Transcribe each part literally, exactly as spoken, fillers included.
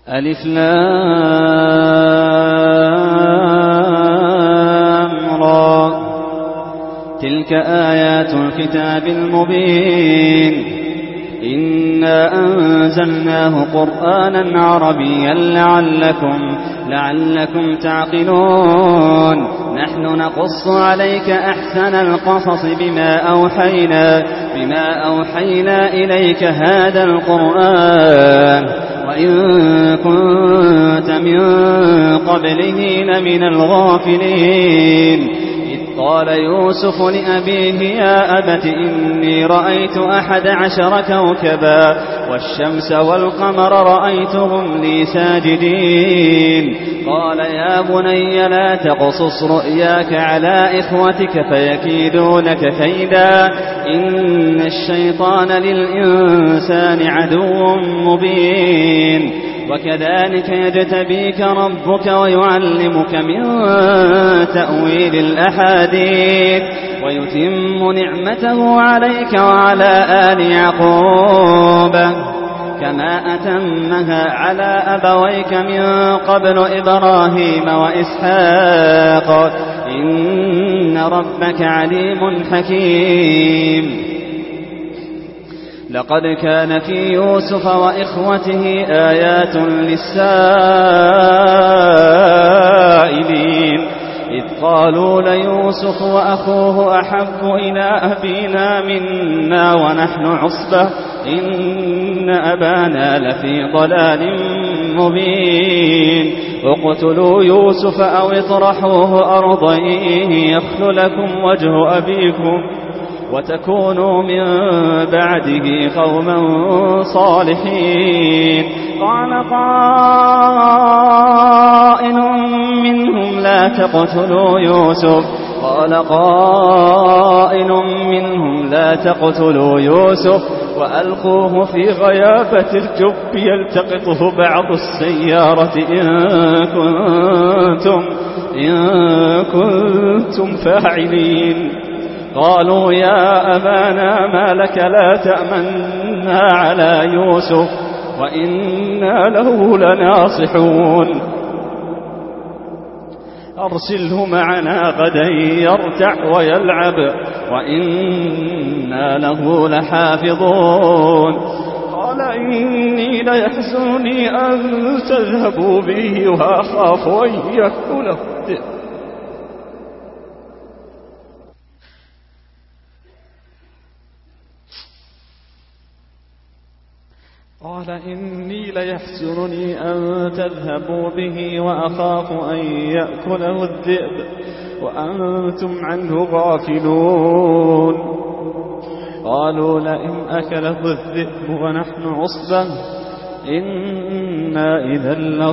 ألف لام را تلك آيات الكتاب المبين إنا أنزلناه قرآنا عربيا لعلكم, لعلكم تعقلون نحن نقص عليك أحسن القصص بما أوحينا, بما أوحينا إليك هذا القرآن وإن كنت من قبله لمن الغافلين قال يوسف لأبيه يا أبت إني رأيت أحد عشر كوكبا والشمس والقمر رأيتهم لي ساجدين قال يا بني لا تقصص رؤياك على إخوتك فيكيدونك كيدا إن الشيطان للإنسان عدو مبين وكذلك يجتبيك ربك ويعلمك من تأويل الأحاديث ويتم نعمته عليك وعلى آل يعقوب كما أتمها على أبويك من قبل إبراهيم وإسحاق إن ربك عليم حكيم لقد كان في يوسف وإخوته آيات للسائلين إذ قالوا ليوسف وأخوه أحب إلى أبينا منا ونحن عصبة إن أبانا لفي ضلال مبين اقتلوا يوسف أو اطرحوه أرضا يخل لكم وجه أبيكم وتكونوا من بعده قوما صالحين قال قائل منهم لا تقتلوا يوسف قال قائل منهم لا تقتلوا يوسف وألقوه في غيابة الجب يلتقطه بعض السيارة إن كنتم, إن كنتم فاعلين قالوا يا أبانا ما لك لا تأمنا على يوسف وإنا له لناصحون أرسله معنا غدا يرتع ويلعب وإنا له لحافظون قال إني ليحزنني أن تذهبوا به وأخاف أن يأكله الذئب قال إني ليحزنني أن تذهبوا به وأخاف أن يأكله الذئب وأنتم عنه غافلون قالوا لئن أكله الذئب ونحن عصبة إنا إذا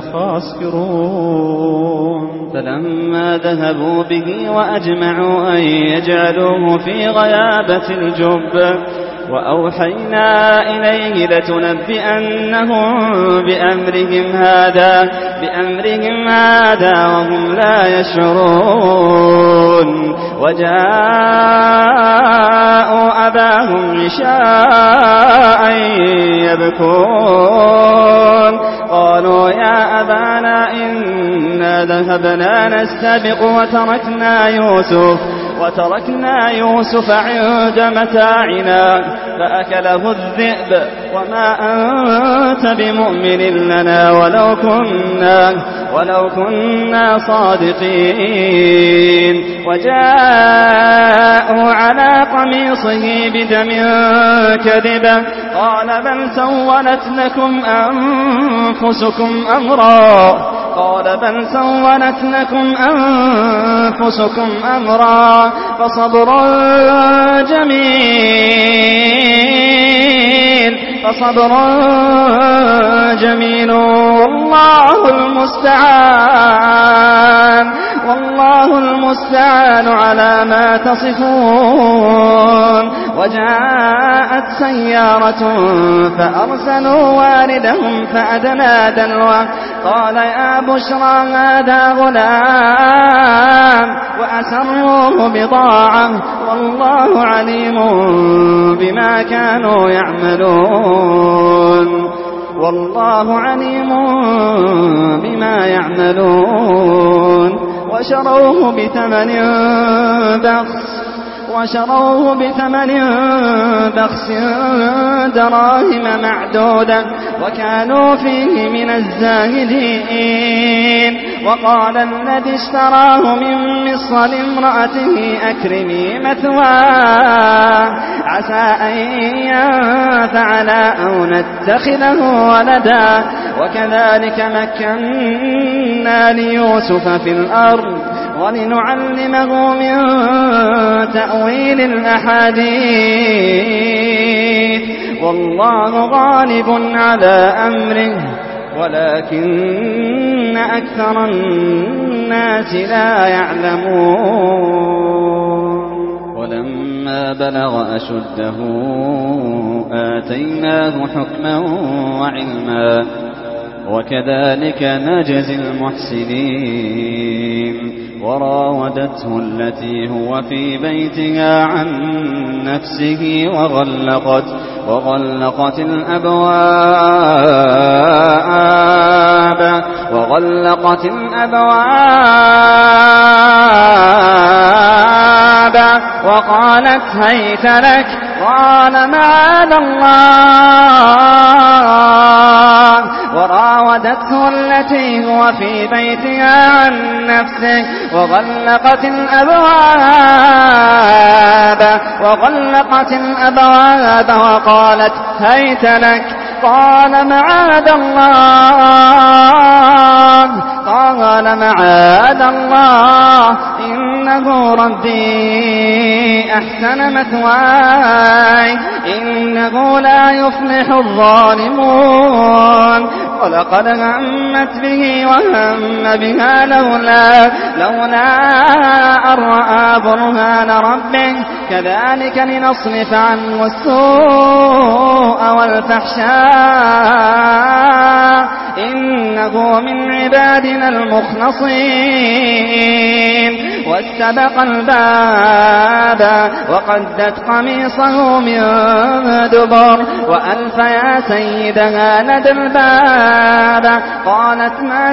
لخاسرون فلما ذهبوا به وأجمعوا أن يجعلوه في غيابة الجب وأوحينا إليه لتنبئنهم بأمرهم هذا بأمرهم هذا وهم لا يشعرون وجاءوا أباهم عشاء يبكون قالوا يا أبانا إنا ذهبنا نستبق وتركنا يوسف وتركنا يوسف عند متاعنا فأكله الذئب وما أنت بمؤمن لنا ولو كنا, ولو كنا صادقين وجاءوا على قميصه بدم كذبا قال بل سولت لكم أنفسكم أمرا قال بل سولت لكم أنفسكم أمرا فصبر جميل فصبر جميل والله المستعان والله المستعان على ما تصفون وجاءت سيارة فأرسلوا واردهم فأدلى دلوه قال يا بشرى هذا غلام وأسروه بضاعة والله عليم بما كانوا يعملون والله عليم بما يعملون. وشروه بثمن بخس وشروه بثمن بخس دراهم معدودة وكانوا فيه من الزاهدين. وقال الذي اشتراه من مصر لامرأته أكرمي مثواه عسى أن ينفعنا أو نتخذه ولدا. وكذلك مكنا ليوسف في الأرض ولنعلمه من تأويل الأحاديث والله غالب على أمره ولكن أكثر الناس لا يعلمون. ولما بلغ أشده آتيناه حكما وعلما وكذلك نجزي المحسنين. وراودته التي هو في بيتها عن نفسه وغلقت, وغلقت الأبواب وغلقت الأبواب وقالت هيت لك. قال معاذ الله. وراودته التي هو في بيتها عن نفسه وغلقت الأبواب وغلقت الأبواب وقالت هيت لك. قال معاذ الله قال معاذ الله إنه ربي أحسن مثواي إنه لا يفلح الظالمون. ولقد همت به وهم بها لولا لولا أن رأى برهان ربه كذلك لنصرف عنه السوء والفحشاء إنه من عبادنا المخلصين. واستبق الباب وقدت قميصه من دبر وألف يا سيدها لدى الباب. قالت ما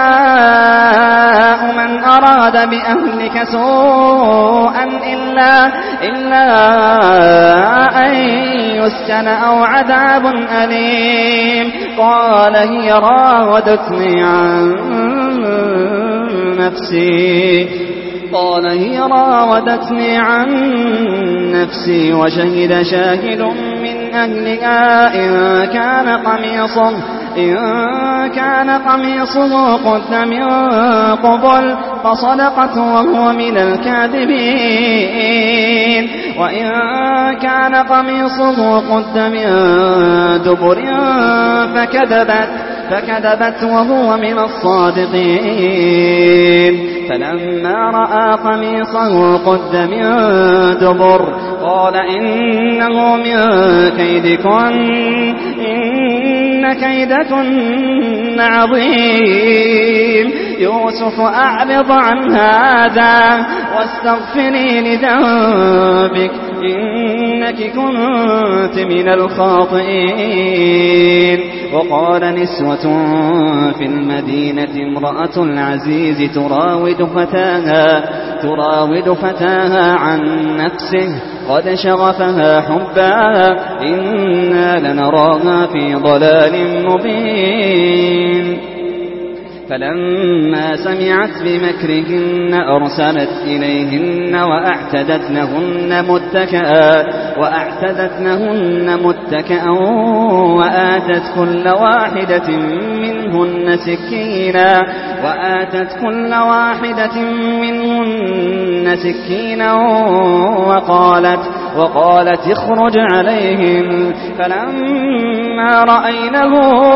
جزاء من أراد بأهلك سوءا إلا, إلا أن يسجن أو عذاب أليم. قال هي راودتني عن نفسي قال هي راودتني عن نفسي وشهد شاهد من أهلها إن كان قميصه إن كان قميصه قد من قبل فصدقت وهو من الكاذبين وإن كان قميصه قد من دبر فكذبت فكذبت وهو من الصادقين. فلما رأى قميصه قد من دبر قال إنه من كيدكن إن كيدكن عظيم. يوسف أعرض عن هذا واستغفري لذنبك إنك كنت من الخاطئين. وقال نسوة في المدينة امرأة العزيز تراود فتاها تراود فتاها عن نفسه قد شغفها حبا إنا لنراها في ضلال مبين. فلما سمعت بمكرهن أرسلت إليهن وأعتدت لهن متكئا وأعتدت لهن متكئا وآتت كل واحدة منهن سكينا وآتت كل واحدة منهن سكينا وقالت وقالت اخرج عليهم. فلما رأينه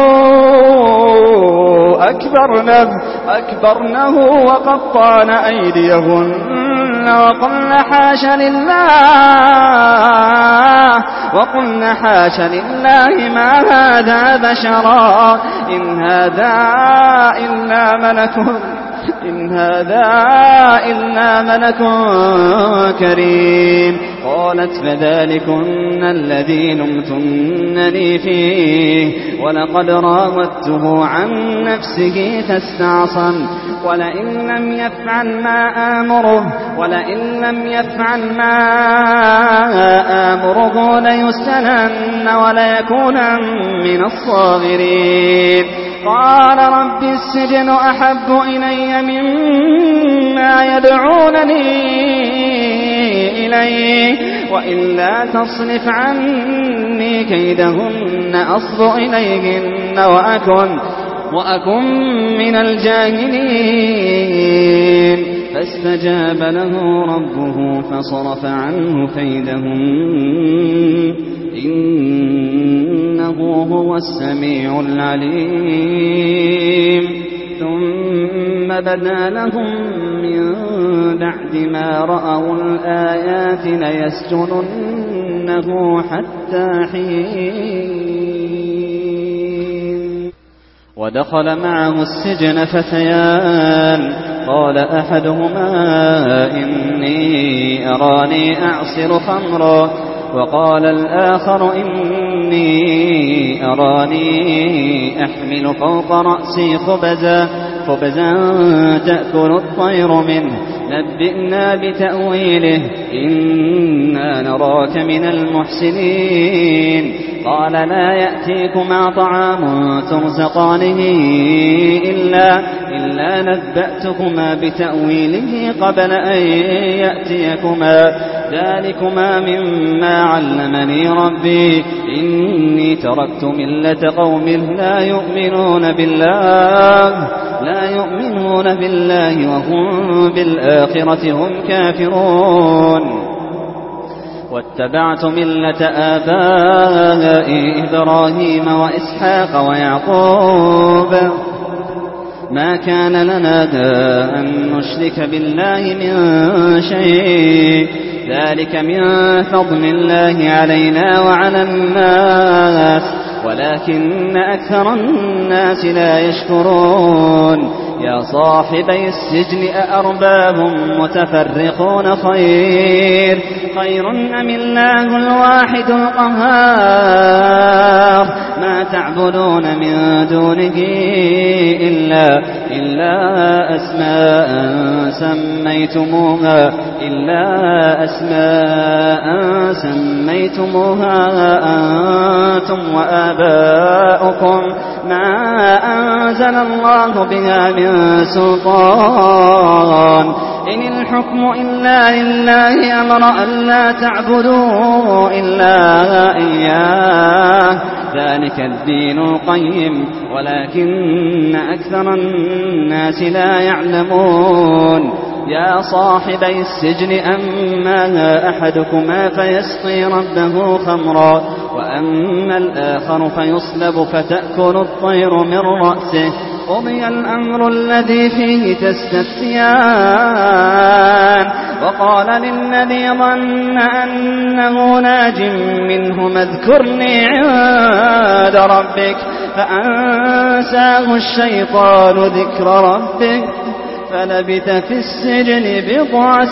أكبرنه, أكبرنه وقطعن أيديهن وقلن حاش لله وقلن حاش لله ما هذا بشرا إن هذا إلا ملك إن هذا إلا ملك كريم. قالت فذلكن الذي لمتنني فيه ولقد راودته عن نفسه فاستعصم ولئن لم يفعل ما آمره ولئن لم يفعل ما آمره ليسجنن وليكونن من الصاغرين. قال رب السجن أحب إلي مما يدعونني إليه وإلا تصرف عني كيدهن أصب إليهن وأكن, وأكن من الجاهلين. فاستجاب له ربه فصرف عنه كيدهن إنه هو السميع العليم. ثم بدا لهم من بعد ما رأوا الآيات ليسجننه حتى حين. ودخل معه السجن فتيان قال أحدهما إني أراني أعصر خمرا وقال الآخر إني أراني أحمل فوق رأسي خبزا خبزا تأكل الطير منه نبئنا بتأويله إنا نراك من المحسنين. قال لا يأتيكما طعام ترزقانه إلا, إلا نبأتكما بتأويله قبل أن يأتيكما ذلكما مما علمني ربي إني تركت ملة قوم لا يؤمنون بالله لا يؤمنون بالله وهم بالآخرة هم كافرون. واتبعت ملة آبائي إبراهيم وإسحاق ويعقوب ما كان لنا أن نشرك بالله من شيء ذلك من فضل الله علينا وعلى الناس ولكن أكثر الناس لا يشكرون. يا صاحبي السجن أأرباب متفرقون خير خير أم الله الواحد القهار ما تعبدون من دونه إلا, إلا أسماء سميتموها إلا أسماء سميتموها أنتم وآباؤكم ما أنزل الله بها من سلطان إن الحكم إلا لله أمر أن لا تعبدوا إلا إياه ذلك الدين القيم ولكن أكثر الناس لا يعلمون. يا صاحبي السجن أما أحدكما فيسقي ربه خمرا وأما الآخر فيصلب فتأكل الطير من رأسه قضي الأمر الذي فيه تستفتيان. وقال للذي ظن أنه ناج منهما اذكرني عند ربك فأنساه الشيطان ذكر ربك فلبث في السجن بضع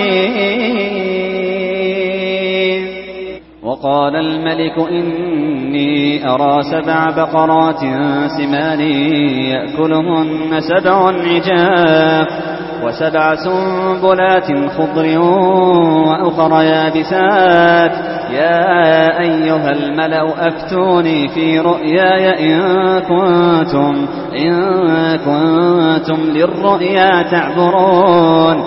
سنين. وقال الملك إني أرى سبع بقرات سمان يأكلهن سبع عجاف وسبع سنبلات خضر وأخر يابسات يا أيها الملأ أفتوني في رؤياي إن كنتم, إن كنتم للرؤيا تعبرون.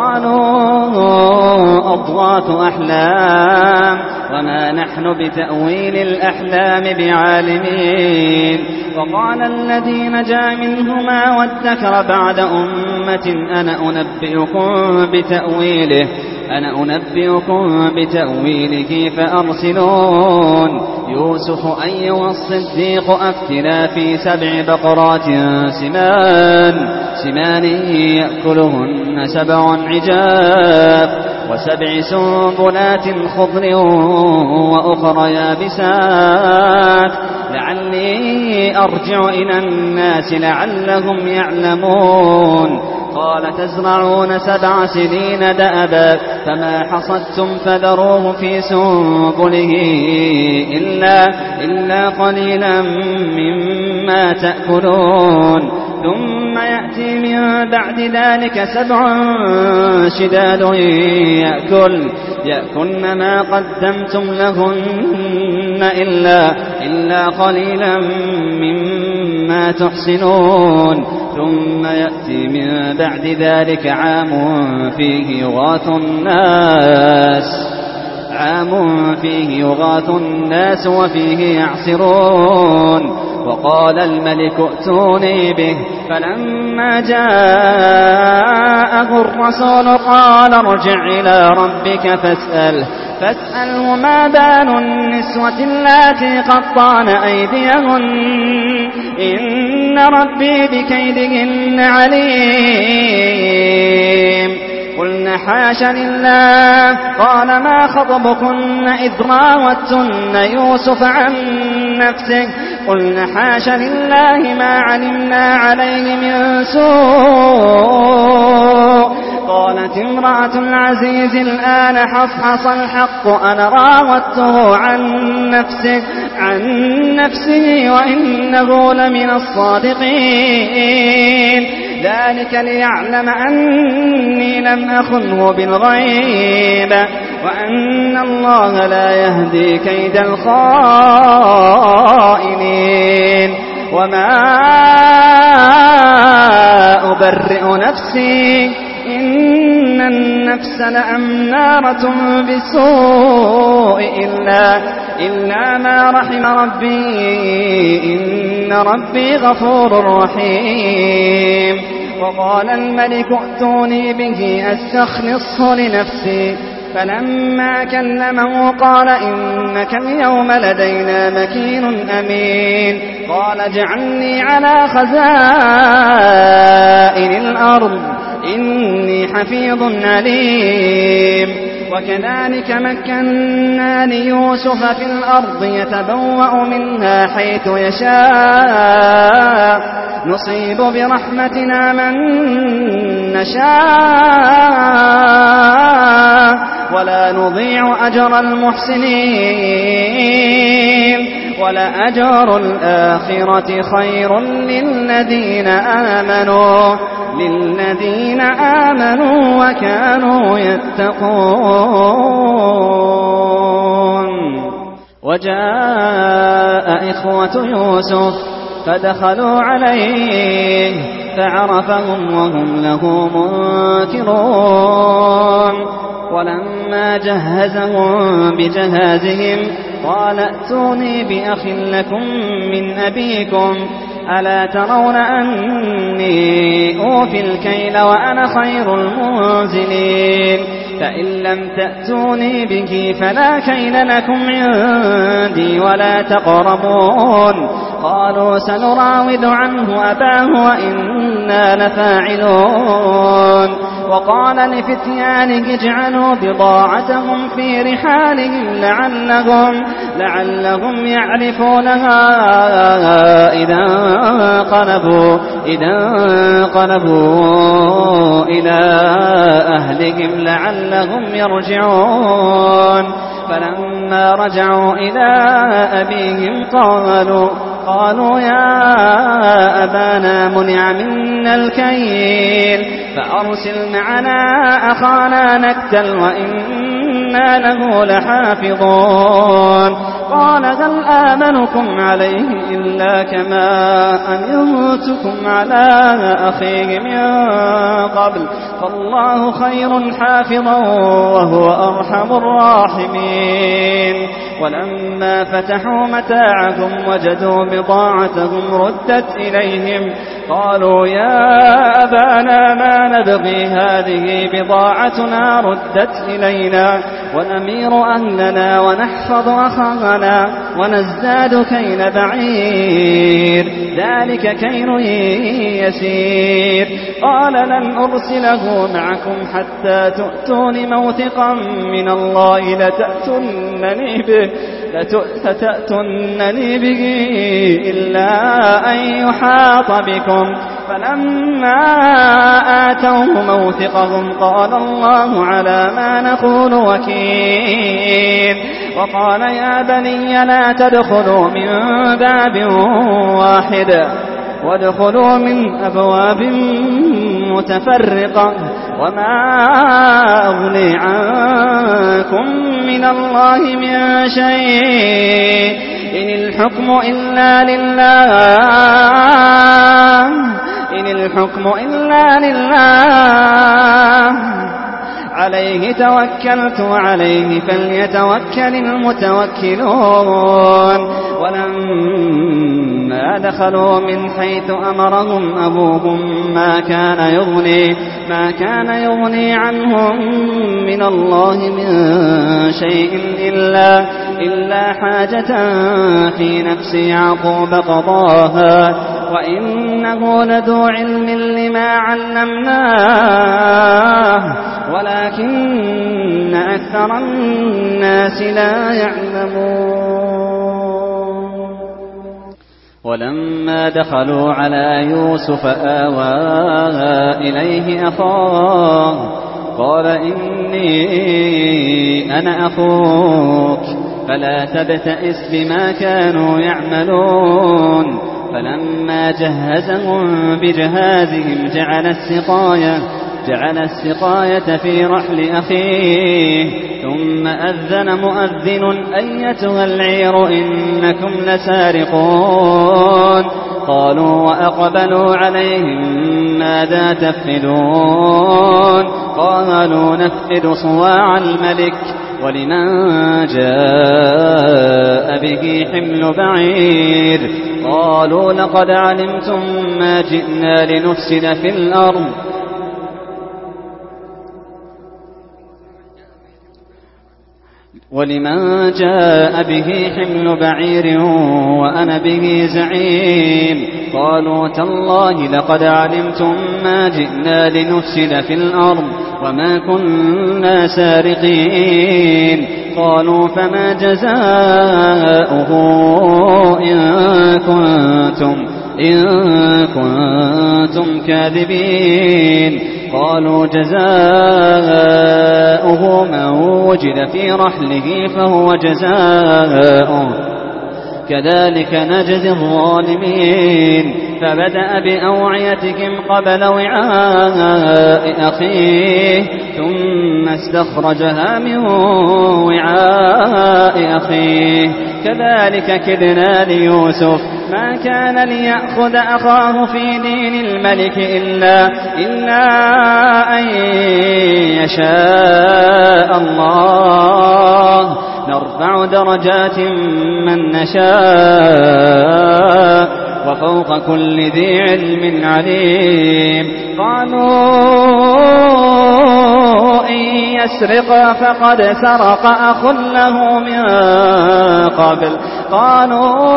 قالوا أضغاث أحلام وما نحن بتأويل الأحلام بعالمين. وقال الذي نجا منهما وادكر بعد أمة أنا أنبئكم بتأويله أنا أنبئكم بتأويله فأرسلون. يوسف أيها الصديق أفتنا في سبع بقرات سمان سمان يأكلهن سبع عجاف وسبع سنبلات خضر وأخر يابسات لعلي أرجع إلى الناس لعلهم يعلمون قال تزرعون سبع سنين دأبا فما حصدتم فذروه في سنبله إلا, إلا قليلا مما تأكلون ثم يأتي من بعد ذلك سبع شداد يأكل يأكلن ما قدمتم لهن إلا, إلا قليلا مما تحسنون ثم يأتي من بعد ذلك عام فيه يغاث الناس عام فيه يغاث الناس وفيه يعصرون وقال الملك ائتوني به فلما جاءه الرسول قال ارجع إلى ربك فاسأله فاسأله ما بال النسوة اللاتي قطعن أيديهن إن ربي بكيدهن عليم قلنا حاش لله قال ما خطبكن إذ راوتن يوسف عن نفسه قلنا حاش لله ما علمنا عليه من سوء قالت امرأة العزيز الآن حصحص الحق أنا راودته عن نفسه عن نفسه وإنه لمن الصادقين ذلك ليعلم أني لم أخنه بالغيب وأن الله لا يهدي كيد الخائنين وما أبرئ نفسي إن النفس لأمارة بالسوء إلا, إلا ما رحم ربي إن ربي غفور رحيم وقال الملك ائتوني به أستخلصه لنفسي فلما كلمه قال إنك اليوم لدينا مكين أمين قال اجعلني على خزائن الأرض إني حفيظ عليم وكذلك مكنا ليوسف في الأرض يتبوأ منها حيث يشاء نصيب برحمتنا من نشاء ولا نضيع أجر المحسنين ولأجر الآخرة خير للذين آمنوا للذين آمنوا وكانوا يتقون وجاء إخوة يوسف فدخلوا عليه فعرفهم وهم له منكرون ولما جهزهم بجهازهم قال ائتوني بأخ لكم من أبيكم ألا ترون أني أوفي الكيل وأنا خير المنزلين فإن لم تأتوني به فلا كيل لكم عندي ولا تقربون قالوا سنراود عنه أباه وإنا لفاعلون وقال لفتيانه اجعلوا بضاعتهم في رحالهم لعلهم, لعلهم يعرفونها إذا انقلبوا, إذا انقلبوا إلى أهلهم لعلهم يرجعون فلما رجعوا إلى أبيهم قالوا قالوا يا أبانا منع منا الكيل فأرسل معنا أخانا نكتل وإنا له لحافظون قال هل آمنكم عليه إلا كما أمنتكم على أخيه من قبل فالله خير حافظا وهو أرحم الراحمين ولما فتحوا متاعهم وجدوا بضاعتهم ردت إليهم قالوا يا أبانا ما نبغي هذه بضاعتنا ردت إلينا ونمير أهلنا ونحفظ أخانا ونزداد كيل بعير ذلك ذلك كيل يسير. قال لن أرسله معكم حتى تؤتون موثقا من الله لتأتونني به, لتأتونني به إلا أن يحاط بكم. فلما آتوه موثقهم قال الله على ما نقول وكيل. وقال يا بني لا تدخلوا من باب واحد وادخلوا من أبواب متفرقة وما أغني عنكم من الله من شيء إن الحكم إلا لله إن الحكم إلا لله عليه توكلت وعليه فليتوكل المتوكلون. ولما دخلوا من حيث أمرهم أبوهم ما كان يغني ما كان يغني عنهم من الله من شيء إلا إلا حاجة في نفس يعقوب قضاها وإنه لذو علم لما علمناه ولكن أكثر الناس لا يعلمون. ولما دخلوا على يوسف آوى إليه أخاه قال إني أنا أخوك فلا تبتئس بما كانوا يعملون. فلما جهزهم بجهازهم جعل السقاية جعل السقاية في رحل أخيه ثم أذن مؤذن أيتها العير إنكم لسارقون. قالوا وأقبلوا عليهم ماذا تفقدون قالوا نفقد صواع الملك ولمن جاء به حمل بعير. قالوا لقد علمتم ما جئنا لنفسد في الأرض ولمن جاء به حمل بعير وأنا به زعيم. قالوا تالله لقد علمتم ما جئنا لنفسد في الأرض وما كنا سارقين. قالوا فما جزاؤه إن كنتم, إن كنتم كاذبين. قالوا جزاؤه من وجد في رحله فهو جزاؤه كذلك نجزي الظالمين. فبدأ بأوعيتهم قبل وعاء أخيه ثم استخرجها من وعاء أخيه كذلك كدنا ليوسف ما كان ليأخذ أخاه في دين الملك إلا, إلا أن يشاء الله نرفع درجات من نشاء وفوق كل ذي علم عليم. قالوا إن يسرق فقد سرق أخ له من قبل قالوا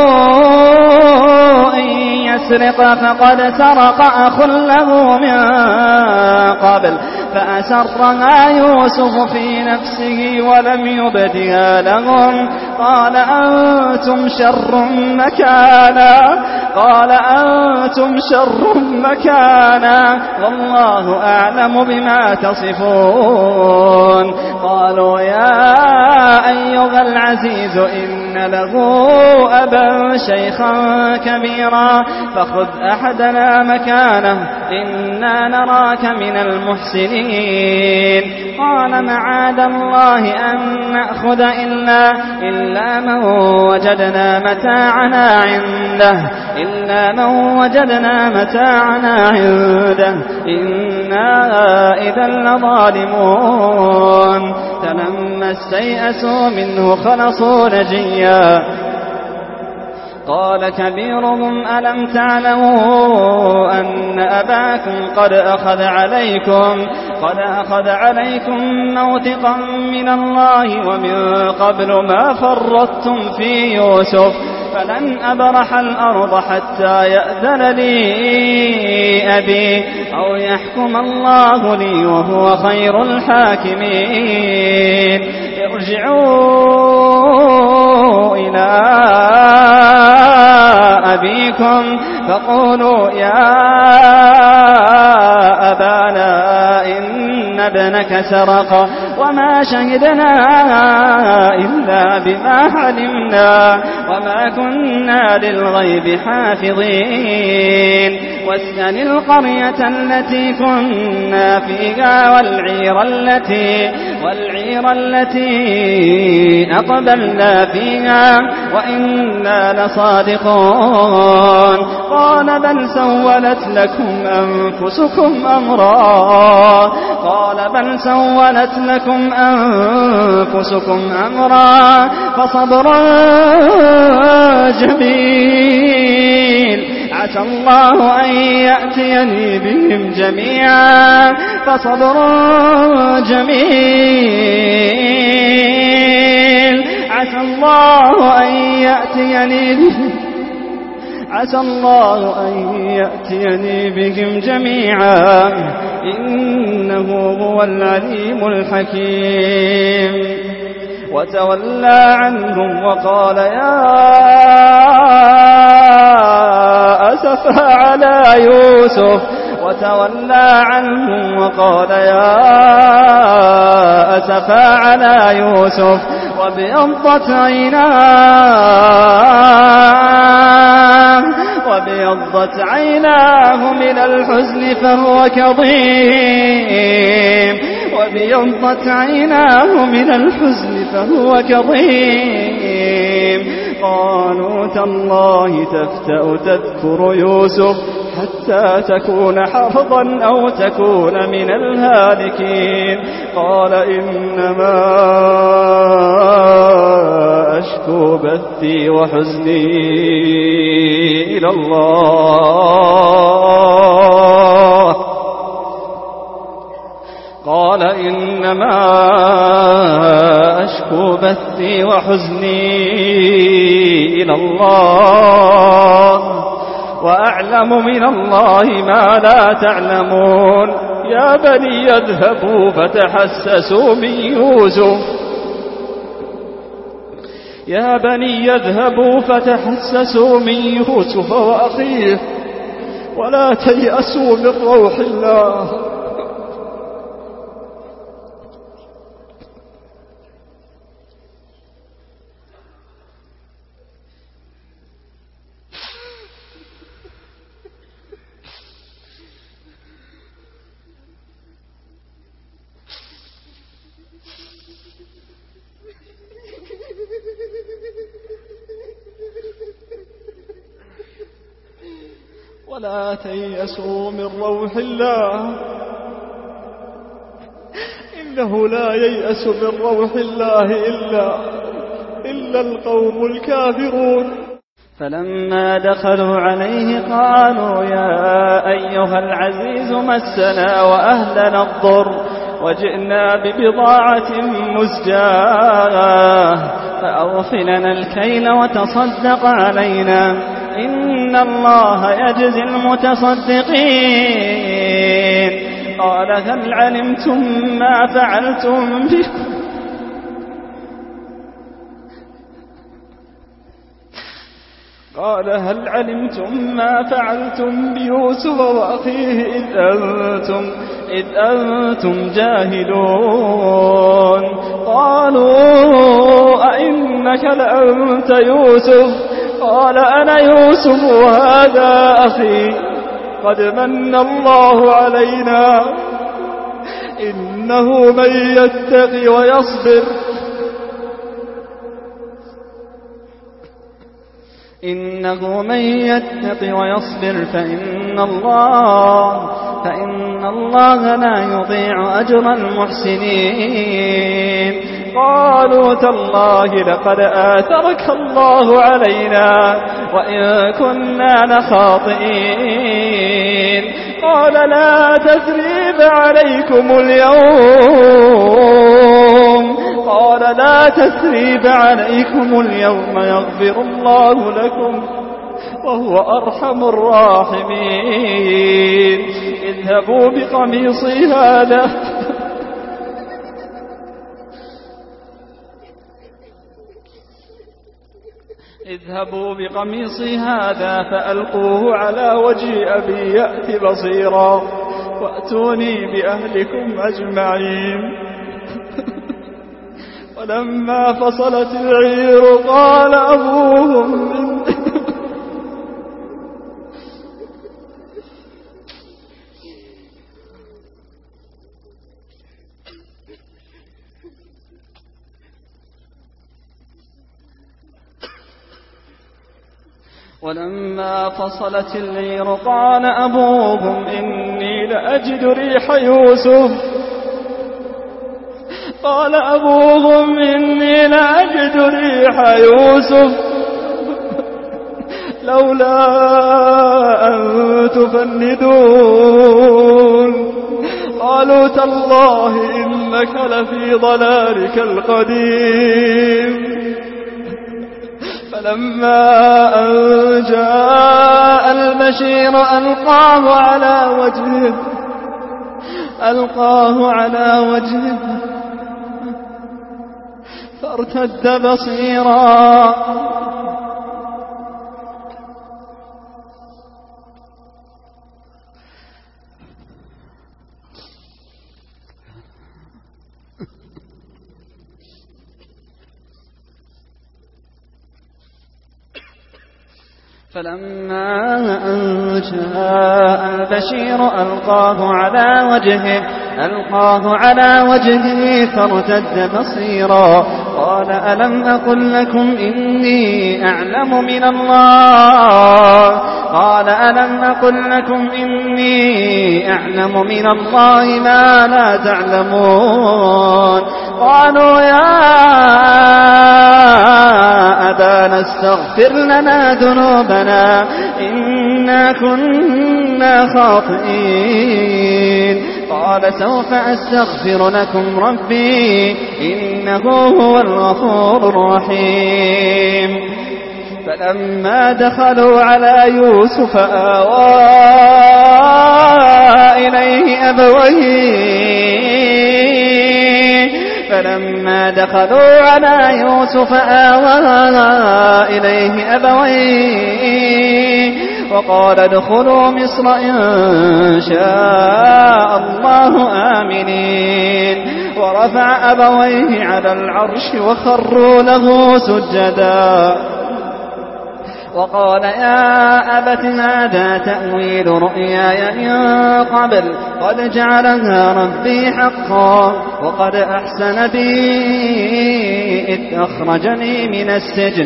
إن يسرق فقد سرق أخ له من قبل فأسرها يوسف في نفسه ولم يبدها لهم. قال أنتم شر مكانا قال أنتم شر مكانا والله أعلم بما تصفون. قالوا يا أيها العزيز إن له أبا شيخا كبيرا فخذ أحدنا مكانه إنا نراك من المحسنين. قال معاذ الله أن نأخذ إلا, إلا من وجدنا متاعنا عنده إلا من وجدنا متاعنا عنده إنا إذا لظالمون. فلما استيئسوا منه خلصوا نجيا قال كبيرهم ألم تعلموا أن أباكم قد أخذ عليكم قد أخذ عليكم موثقا من الله ومن قبل ما فرطتم في يوسف فلن أبرح الأرض حتى يأذن لي أبي أو يحكم الله لي وهو خير الحاكمين ارجعوا إلى أبيكم فقولوا يا أبانا إن ابنك سرق وما شهدنا إلا بما علمنا وما كنا للغيب حافظين واسأل القرية التي كنا فيها والعير التي والعير التي أقبلنا فيها وإنا لصادقون قال بل سولت لكم أنفسكم أمرا قال بل سولت لكم أنفسكم أمرا فصبر جميل عسى الله أن يأتيني بهم جميعا فصبر جميل عسى الله أن يأتيني بهم عسى الله أن يأتيني بهم جميعا إنه هو العليم الحكيم وتولى عنهم وقال يا أسفا على يوسف وتولى عنهم وقال يا أسفا على يوسف وابيضت عيناه وابيضت عيناه من الحزن فهو كظيم وابيضت عيناه من الحزن فهو كظيم قالوا تالله تفتأ تذكر يوسف حتى تكون حرضا أو تكون من الهالكين قال إنما أشكو بثي وحزني إلى الله قال إنما أشكو بثي وحزني إلى الله وأعلم من الله ما لا تعلمون يا بني اذهبوا فتحسسوا من يوسف يا بني اذهبوا فتحسسوا من يوسف وأخيه ولا تيأسوا من روح الله ولا تيأسوا من روح الله إنه لا ييأس من روح الله إلا, إلا القوم الكافرون فلما دخلوا عليه قالوا يا أيها العزيز مسنا وأهلنا الضر وجئنا ببضاعة مزجاة فأوفلنا الكيل وتصدق علينا إن الله يجزي المتصدقين قال هل علمتم ما فعلتم بكم قال هل علمتم ما فعلتم بيوسف وأخيه إذ أنتم, إذ أنتم جاهلون قالوا أئنك لأنت يوسف قال أنا يوسف وهذا أخي قد من الله علينا إنه من يتقي ويصبر إنه من يتقي ويصبر فإن الله فإن الله لا يضيع أجر المحسنين قالوا تالله لقد آثرك الله علينا وإن كنا لخاطئين قال لا تثريب عليكم اليوم قال لا تثريب عليكم اليوم يغفر الله لكم وهو أرحم الراحمين. اذهبوا بقميصي هذا اذهبوا بقميصي هذا فألقوه على وجه أبي يأت بصيرا وأتوني بأهلكم أجمعين. ولما فصلت العير قال أبوهم من ولما فصلت العير قال أبوهم إني لأجد ريح يوسف قال أبوهم إني لأجد ريح يوسف لولا أن تفندون قالوا تالله إنك لفي ضلالك القديم. فلما أن جاء البشير ألقاه على وجهه ألقاه على وجهه فارتد بصيرا فلما أن جاء البشير ألقاه على وجهه ألقاه على وجهه فارتد بصيرا قال ألم أقل لكم إني أعلم من الله قال ألم أقل لكم إني أعلم من الله ما لا تعلمون. قالوا يا أبانا استغفر لنا ذنوبنا إنا كنا خاطئين. قال سوف أستغفر لكم ربي إنه هو الغفور الرحيم. فلما دخلوا على يوسف آوى إليه أبويه فلما دخلوا على يوسف آوى إليه أبويه وقال ادخلوا مصر إن شاء الله آمنين. ورفع أبويه على العرش وخروا له سجدا وقال يا أبت هذا تأويل رؤياي من قبل قد جعلها ربي حقا وقد أحسن بي إذ أخرجني من السجن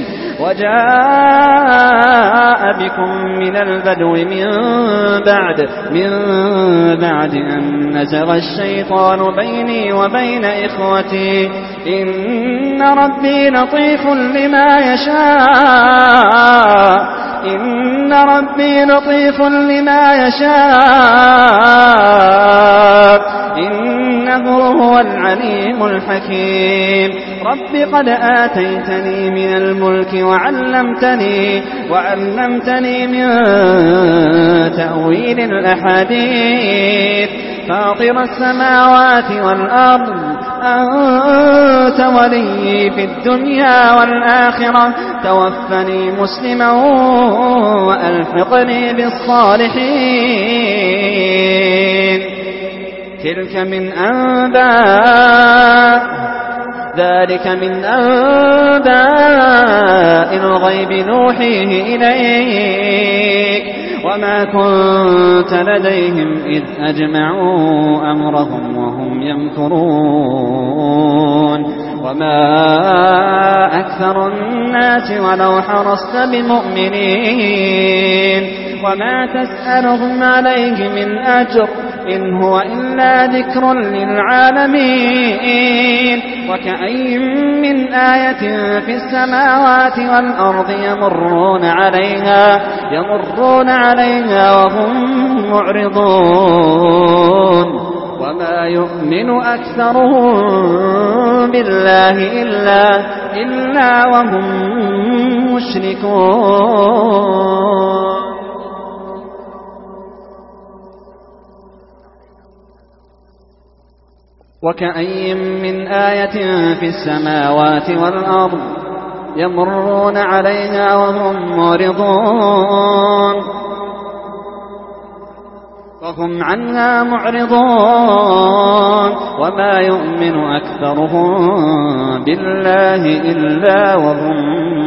وجاء بكم من البدو من بعد من بعد أن نزغ الشيطان بيني وبين إخوتي إن ربي لطيف لما يشاء إن ربي لطيف لما يشاء إنه هو العليم الحكيم. رب قد آتيتني من الملك وعلمتني وعلمتني من تأويل الأحاديث فاطر السماوات والأرض أنت ولي في الدنيا والآخرة توفني مسلما وألحقني بالصالحين. تلك من أنباء ذلك من أنباء الغيب نوحيه إليك وما كنت لديهم إذ أجمعوا أمرهم وهم يمكرون وما أكثر الناس ولو حرصت بمؤمنين وما تسألهم عليه من أجر إن هو إلا ذكر للعالمين. وكأي من آية في السماوات والأرض يمرون عليها يمرون عليها وهم معرضون وما يؤمن أكثرهم بالله إلا, إلا وهم مشركون وكأي من آية في السماوات والأرض يمرون عليها وهم معرضون وهم عنها معرضون وما يؤمن أكثرهم بالله إلا وهم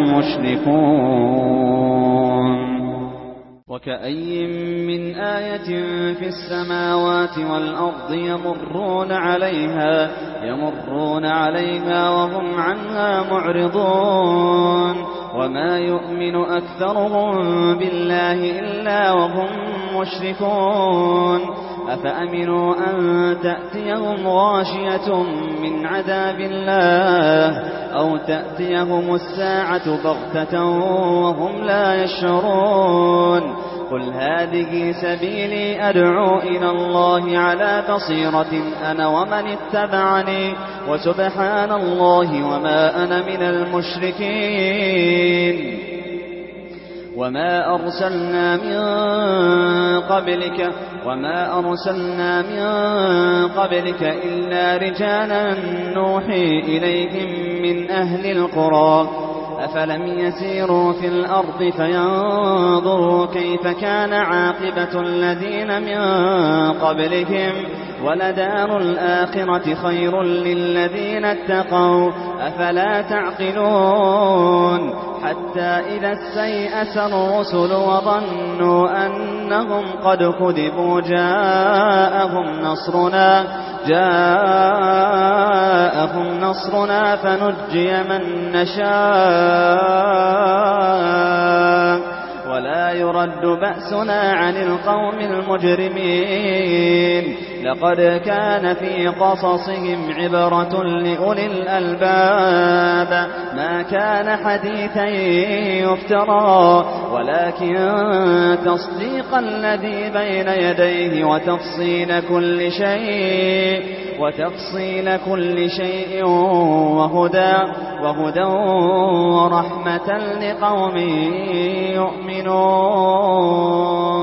مشركون وكأي من آية في السماوات والأرض يمرون عليها يمرون عليها وهم عنها معرضون وما يؤمن أكثرهم بالله إلا وهم مشركون أفأمنوا أن تأتيهم غاشية من عذاب الله أو تأتيهم الساعة بغتة وهم لا يشعرون قل هذه سبيلي أدعو إلى الله على بصيرة أنا ومن اتبعني وسبحان الله وما أنا من المشركين وما أرسلنا من قبلك وما أرسلنا من قبلك إلا رجالا نوحي إليهم من أهل القرى أفلم يسيروا في الأرض فينظروا كيف كان عاقبة الذين من قبلهم ولدار الآخرة خير للذين اتقوا أفلا تعقلون حتى إذا استيأس الرسل وظنوا أنهم قد كذبوا جاءهم نصرنا جاءهم نصرنا فنجي من نشاء ولا يرد بأسنا عن القوم المجرمين لقد كان في قصصهم عبرة لأولي الألباب ما كان حديثا يفترى ولكن تصديق الذي بين يديه وتفصيل كل شيء وتفصيل كل شيء وهدى وهدى ورحمة لقوم يؤمنون